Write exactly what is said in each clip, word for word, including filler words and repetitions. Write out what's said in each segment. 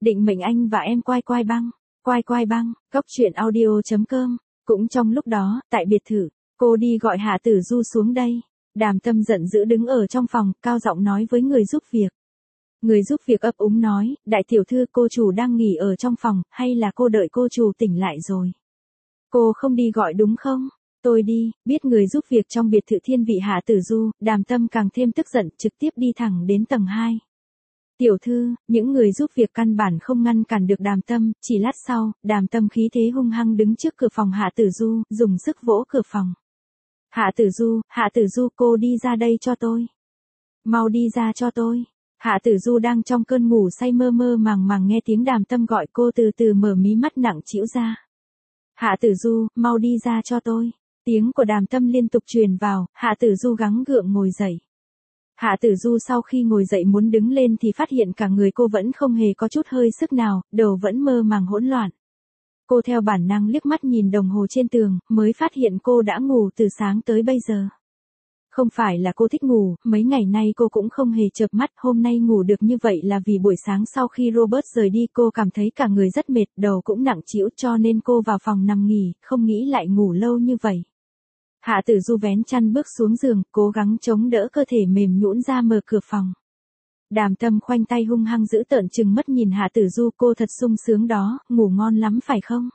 định mệnh anh và em quai quai băng, quai quai băng, góc truyện audio chấm com. Cũng trong lúc đó, tại biệt thự, cô đi gọi Hạ Tử Du xuống đây. Đàm Tâm giận dữ đứng ở trong phòng, cao giọng nói với người giúp việc. Người giúp việc ấp úng nói, đại tiểu thư, cô chủ đang nghỉ ở trong phòng, hay là cô đợi cô chủ tỉnh lại rồi? Cô không đi gọi đúng không? Tôi đi. Biết người giúp việc trong biệt thự thiên vị Hạ Tử Du, Đàm Tâm càng thêm tức giận, trực tiếp đi thẳng đến tầng hai. Tiểu thư, những người giúp việc căn bản không ngăn cản được Đàm Tâm, chỉ lát sau, Đàm Tâm khí thế hung hăng đứng trước cửa phòng Hạ Tử Du, dùng sức vỗ cửa phòng. Hạ Tử Du, Hạ Tử Du, cô đi ra đây cho tôi. Mau đi ra cho tôi. Hạ Tử Du đang trong cơn ngủ say, mơ mơ màng màng nghe tiếng Đàm Tâm gọi cô, từ từ mở mí mắt nặng trĩu ra. Hạ Tử Du, mau đi ra cho tôi. Tiếng của Đàm Tâm liên tục truyền vào, Hạ Tử Du gắng gượng ngồi dậy. Hạ Tử Du sau khi ngồi dậy muốn đứng lên thì phát hiện cả người cô vẫn không hề có chút hơi sức nào, đầu vẫn mơ màng hỗn loạn. Cô theo bản năng liếc mắt nhìn đồng hồ trên tường, mới phát hiện cô đã ngủ từ sáng tới bây giờ. Không phải là cô thích ngủ, mấy ngày nay cô cũng không hề chợp mắt, hôm nay ngủ được như vậy là vì buổi sáng sau khi Robert rời đi cô cảm thấy cả người rất mệt, đầu cũng nặng trĩu, cho nên cô vào phòng nằm nghỉ, không nghĩ lại ngủ lâu như vậy. Hạ Tử Du vén chăn bước xuống giường, cố gắng chống đỡ cơ thể mềm nhũn ra mở cửa phòng. Đàm Tâm khoanh tay hung hăng giữ tợn chừng mắt nhìn Hạ Tử Du, cô thật sung sướng đó, ngủ ngon lắm phải không?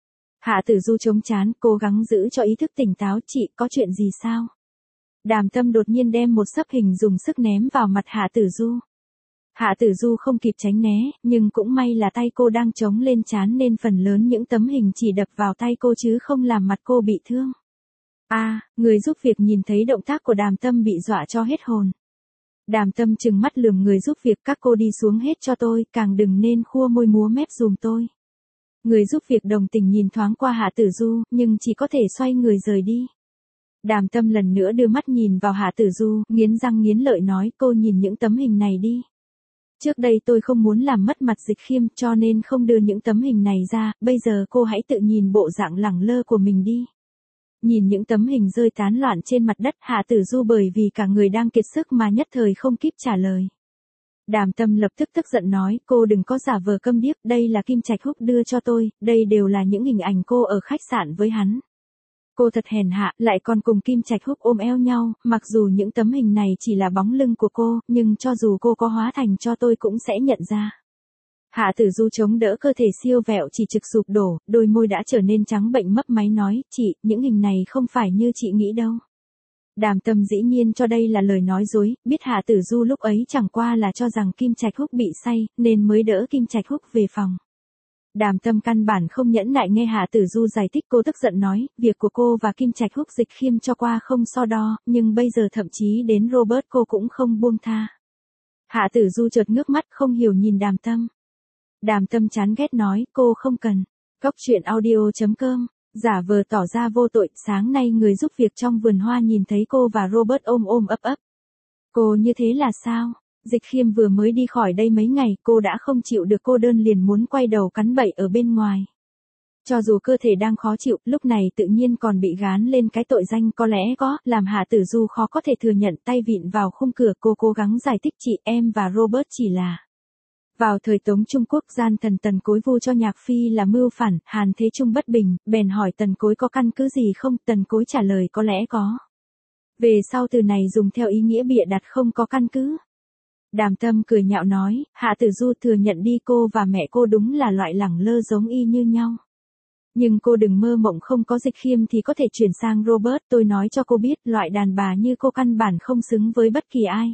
Hạ Tử Du chống chán, cố gắng giữ cho ý thức tỉnh táo, chị, có chuyện gì sao? Đàm Tâm đột nhiên đem một xấp hình dùng sức ném vào mặt Hạ Tử Du. Hạ Tử Du không kịp tránh né, nhưng cũng may là tay cô đang chống lên trán nên phần lớn những tấm hình chỉ đập vào tay cô chứ không làm mặt cô bị thương. A, à, người giúp việc nhìn thấy động tác của Đàm Tâm bị dọa cho hết hồn. Đàm Tâm trừng mắt lườm người giúp việc, các cô đi xuống hết cho tôi, càng đừng nên khua môi múa mép dùm tôi. Người giúp việc đồng tình nhìn thoáng qua Hạ Tử Du, nhưng chỉ có thể xoay người rời đi. Đàm Tâm lần nữa đưa mắt nhìn vào Hạ Tử Du, nghiến răng nghiến lợi nói, cô nhìn những tấm hình này đi. Trước đây tôi không muốn làm mất mặt Dịch Khiêm cho nên không đưa những tấm hình này ra, bây giờ cô hãy tự nhìn bộ dạng lẳng lơ của mình đi. Nhìn những tấm hình rơi tán loạn trên mặt đất, Hạ Tử Du bởi vì cả người đang kiệt sức mà nhất thời không kịp trả lời. Đàm Tâm lập tức tức giận nói, cô đừng có giả vờ câm điếc, đây là Kim Trạch Húc đưa cho tôi, đây đều là những hình ảnh cô ở khách sạn với hắn. Cô thật hèn hạ, lại còn cùng Kim Trạch Húc ôm eo nhau, mặc dù những tấm hình này chỉ là bóng lưng của cô, nhưng cho dù cô có hóa thành cho tôi cũng sẽ nhận ra. Hạ Tử Du chống đỡ cơ thể siêu vẹo chỉ trực sụp đổ, đôi môi đã trở nên trắng bệnh mấp máy nói, chị, những hình này không phải như chị nghĩ đâu. Đàm Tâm dĩ nhiên cho đây là lời nói dối, biết Hạ Tử Du lúc ấy chẳng qua là cho rằng Kim Trạch Húc bị say, nên mới đỡ Kim Trạch Húc về phòng. Đàm Tâm căn bản không nhẫn nại nghe Hạ Tử Du giải thích, cô tức giận nói, việc của cô và Kim Trạch Húc Dịch Khiêm cho qua không so đo, nhưng bây giờ thậm chí đến Robert cô cũng không buông tha. Hạ Tử Du chợt ngước mắt không hiểu nhìn Đàm Tâm. Đàm Tâm chán ghét nói, cô không cần. Góc truyện audio chấm com, giả vờ tỏ ra vô tội, sáng nay người giúp việc trong vườn hoa nhìn thấy cô và Robert ôm ôm ấp ấp. Cô như thế là sao? Dịch Khiêm vừa mới đi khỏi đây mấy ngày, cô đã không chịu được cô đơn liền muốn quay đầu cắn bậy ở bên ngoài. Cho dù cơ thể đang khó chịu, lúc này tự nhiên còn bị gán lên cái tội danh có lẽ có, làm Hạ Tử Du khó có thể thừa nhận, tay vịn vào khung cửa, cô cố gắng giải thích, chị, em và Robert chỉ là... Vào thời Tống Trung Quốc, gian thần Tần Cối vu cho Nhạc Phi là mưu phản, Hàn Thế Trung bất bình, bèn hỏi Tần Cối có căn cứ gì không, Tần Cối trả lời có lẽ có. Về sau từ này dùng theo ý nghĩa bịa đặt không có căn cứ. Đàm Tâm cười nhạo nói, Hạ Tử Du thừa nhận đi, cô và mẹ cô đúng là loại lẳng lơ giống y như nhau. Nhưng cô đừng mơ mộng không có Dịch Khiêm thì có thể chuyển sang Robert, tôi nói cho cô biết, loại đàn bà như cô căn bản không xứng với bất kỳ ai.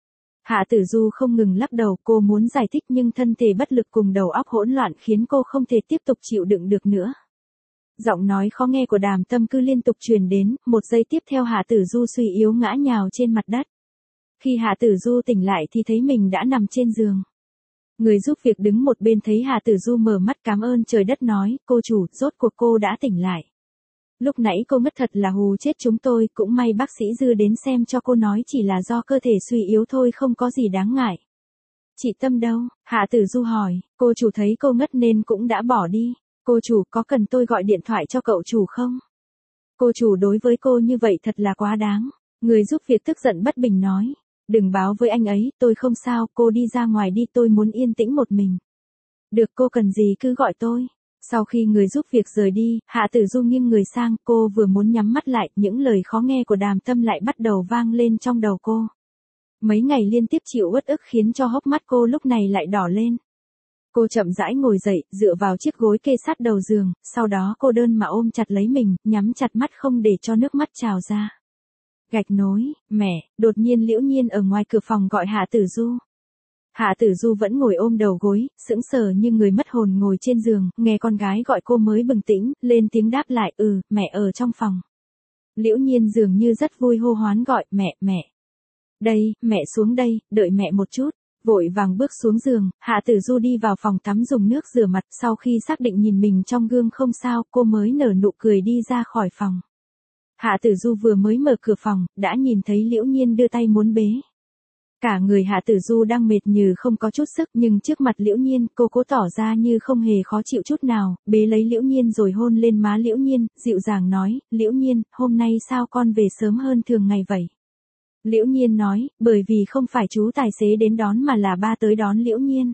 Hạ Tử Du không ngừng lắc đầu, cô muốn giải thích nhưng thân thể bất lực cùng đầu óc hỗn loạn khiến cô không thể tiếp tục chịu đựng được nữa. Giọng nói khó nghe của Đàm Tâm cứ liên tục truyền đến, một giây tiếp theo Hạ Tử Du suy yếu ngã nhào trên mặt đất. Khi Hạ Tử Du tỉnh lại thì thấy mình đã nằm trên giường. Người giúp việc đứng một bên thấy Hạ Tử Du mở mắt cảm ơn trời đất nói, cô chủ, rốt cuộc cô đã tỉnh lại. Lúc nãy cô ngất thật là hù chết chúng tôi, cũng may bác sĩ Dư đến xem cho cô nói chỉ là do cơ thể suy yếu thôi, không có gì đáng ngại. Chị Tâm đâu? Hạ Tử Du hỏi, cô chủ thấy cô ngất nên cũng đã bỏ đi. Cô chủ có cần tôi gọi điện thoại cho cậu chủ không? Cô chủ đối với cô như vậy thật là quá đáng. Người giúp việc tức giận bất bình nói, đừng báo với anh ấy, tôi không sao, cô đi ra ngoài đi, tôi muốn yên tĩnh một mình. Được, cô cần gì cứ gọi tôi. Sau khi người giúp việc rời đi, Hạ Tử Du nghiêng người sang, cô vừa muốn nhắm mắt lại, những lời khó nghe của Đàm Tâm lại bắt đầu vang lên trong đầu cô. Mấy ngày liên tiếp chịu uất ức khiến cho hốc mắt cô lúc này lại đỏ lên. Cô chậm rãi ngồi dậy, dựa vào chiếc gối kê sát đầu giường, sau đó cô đơn mà ôm chặt lấy mình, nhắm chặt mắt không để cho nước mắt trào ra. Gạch nối, mẹ, đột nhiên Liễu Nhiên ở ngoài cửa phòng gọi Hạ Tử Du. Hạ Tử Du vẫn ngồi ôm đầu gối, sững sờ như người mất hồn ngồi trên giường, nghe con gái gọi cô mới bừng tỉnh, lên tiếng đáp lại, ừ, mẹ ở trong phòng. Liễu Nhiên dường như rất vui hô hoán gọi, mẹ, mẹ. Đây, mẹ xuống đây, đợi mẹ một chút. Vội vàng bước xuống giường, Hạ Tử Du đi vào phòng tắm dùng nước rửa mặt, sau khi xác định nhìn mình trong gương không sao, cô mới nở nụ cười đi ra khỏi phòng. Hạ Tử Du vừa mới mở cửa phòng, đã nhìn thấy Liễu Nhiên đưa tay muốn bế. Cả người Hạ Tử Du đang mệt như không có chút sức, nhưng trước mặt Liễu Nhiên, cô cố tỏ ra như không hề khó chịu chút nào, bế lấy Liễu Nhiên rồi hôn lên má Liễu Nhiên, dịu dàng nói, Liễu Nhiên, hôm nay sao con về sớm hơn thường ngày vậy? Liễu Nhiên nói, bởi vì không phải chú tài xế đến đón mà là ba tới đón Liễu Nhiên.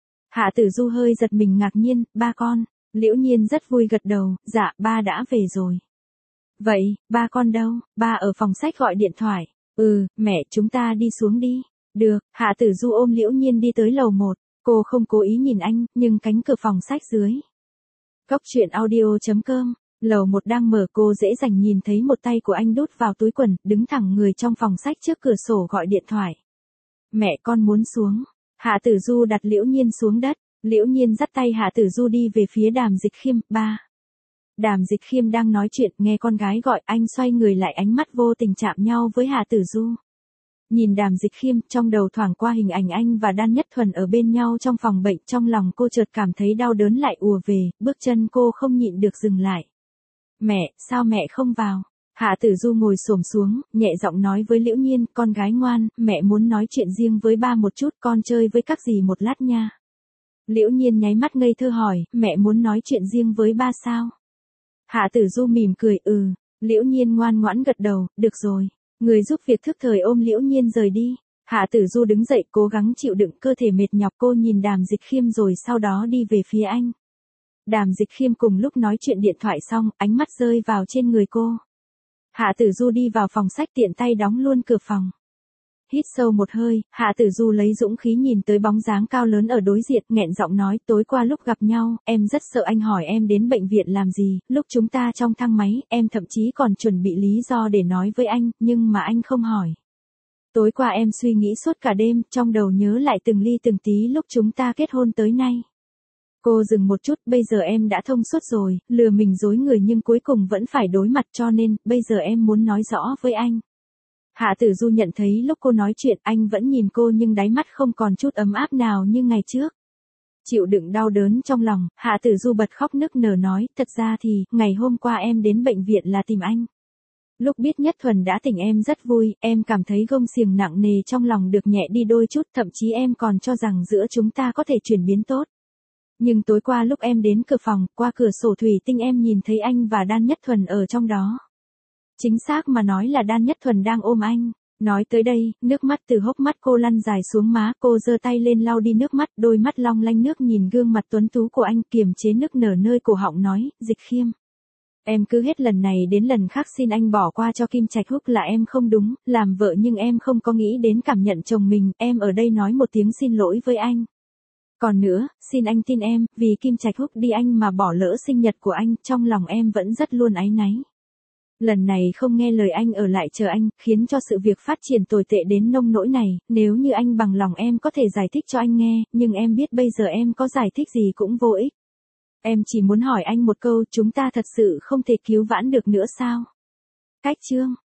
Hạ Tử Du hơi giật mình ngạc nhiên, ba con. Liễu Nhiên rất vui gật đầu, dạ, ba đã về rồi. Vậy, ba con đâu? Ba ở phòng sách gọi điện thoại. Ừ, mẹ, chúng ta đi xuống đi. Được, Hạ Tử Du ôm Liễu Nhiên đi tới lầu một, cô không cố ý nhìn anh, nhưng cánh cửa phòng sách dưới. Cốc truyện audio chấm com, lầu một đang mở, cô dễ dàng nhìn thấy một tay của anh đút vào túi quần, đứng thẳng người trong phòng sách trước cửa sổ gọi điện thoại. Mẹ, con muốn xuống. Hạ Tử Du đặt Liễu Nhiên xuống đất, Liễu Nhiên dắt tay Hạ Tử Du đi về phía Đàm Dịch Khiêm, ba. Đàm Dịch Khiêm đang nói chuyện, nghe con gái gọi, anh xoay người lại, ánh mắt vô tình chạm nhau với Hạ Tử Du. Nhìn Đàm Dịch Khiêm, trong đầu thoảng qua hình ảnh anh và Đan Nhất Thuần ở bên nhau trong phòng bệnh, trong lòng cô chợt cảm thấy đau đớn lại ùa về, bước chân cô không nhịn được dừng lại. Mẹ, sao mẹ không vào? Hạ Tử Du ngồi xổm xuống, nhẹ giọng nói với Liễu Nhiên, con gái ngoan, mẹ muốn nói chuyện riêng với ba một chút, con chơi với các dì một lát nha. Liễu Nhiên nháy mắt ngây thơ hỏi, mẹ muốn nói chuyện riêng với ba sao? Hạ Tử Du mỉm cười, ừ. Liễu Nhiên ngoan ngoãn gật đầu, được rồi. Người giúp việc thức thời ôm Liễu Nhiên rời đi. Hạ Tử Du đứng dậy, cố gắng chịu đựng cơ thể mệt nhọc, cô nhìn Đàm Dịch Khiêm rồi sau đó đi về phía anh. Đàm Dịch Khiêm cùng lúc nói chuyện điện thoại xong, ánh mắt rơi vào trên người cô. Hạ Tử Du đi vào phòng sách, tiện tay đóng luôn cửa phòng. Hít sâu một hơi, Hạ Tử Du lấy dũng khí nhìn tới bóng dáng cao lớn ở đối diện, nghẹn giọng nói, tối qua lúc gặp nhau, em rất sợ anh hỏi em đến bệnh viện làm gì, lúc chúng ta trong thang máy, em thậm chí còn chuẩn bị lý do để nói với anh, nhưng mà anh không hỏi. Tối qua em suy nghĩ suốt cả đêm, trong đầu nhớ lại từng ly từng tí lúc chúng ta kết hôn tới nay. Cô dừng một chút, bây giờ em đã thông suốt rồi, lừa mình dối người nhưng cuối cùng vẫn phải đối mặt, cho nên, bây giờ em muốn nói rõ với anh. Hạ Tử Du nhận thấy lúc cô nói chuyện, anh vẫn nhìn cô nhưng đáy mắt không còn chút ấm áp nào như ngày trước. Chịu đựng đau đớn trong lòng, Hạ Tử Du bật khóc nức nở nói, thật ra thì, ngày hôm qua em đến bệnh viện là tìm anh. Lúc biết Nhất Thuần đã tỉnh em rất vui, em cảm thấy gông xiềng nặng nề trong lòng được nhẹ đi đôi chút, thậm chí em còn cho rằng giữa chúng ta có thể chuyển biến tốt. Nhưng tối qua lúc em đến cửa phòng, qua cửa sổ thủy tinh em nhìn thấy anh và Đan Nhất Thuần ở trong đó. Chính xác mà nói là Đan Nhất Thuần đang ôm anh. Nói tới đây, nước mắt từ hốc mắt cô lăn dài xuống má, cô giơ tay lên lau đi nước mắt, đôi mắt long lanh nước nhìn gương mặt tuấn tú của anh, kiềm chế nức nở nơi cổ họng nói, Dịch Khiêm. Em cứ hết lần này đến lần khác xin anh bỏ qua cho Kim Trạch Húc, là em không đúng, làm vợ nhưng em không có nghĩ đến cảm nhận chồng mình, em ở đây nói một tiếng xin lỗi với anh. Còn nữa, xin anh tin em, vì Kim Trạch Húc đi anh mà bỏ lỡ sinh nhật của anh, trong lòng em vẫn rất luôn áy náy. Lần này không nghe lời anh ở lại chờ anh, khiến cho sự việc phát triển tồi tệ đến nông nỗi này, nếu như anh bằng lòng em có thể giải thích cho anh nghe, nhưng em biết bây giờ em có giải thích gì cũng vô ích. Em chỉ muốn hỏi anh một câu, chúng ta thật sự không thể cứu vãn được nữa sao? Cách chương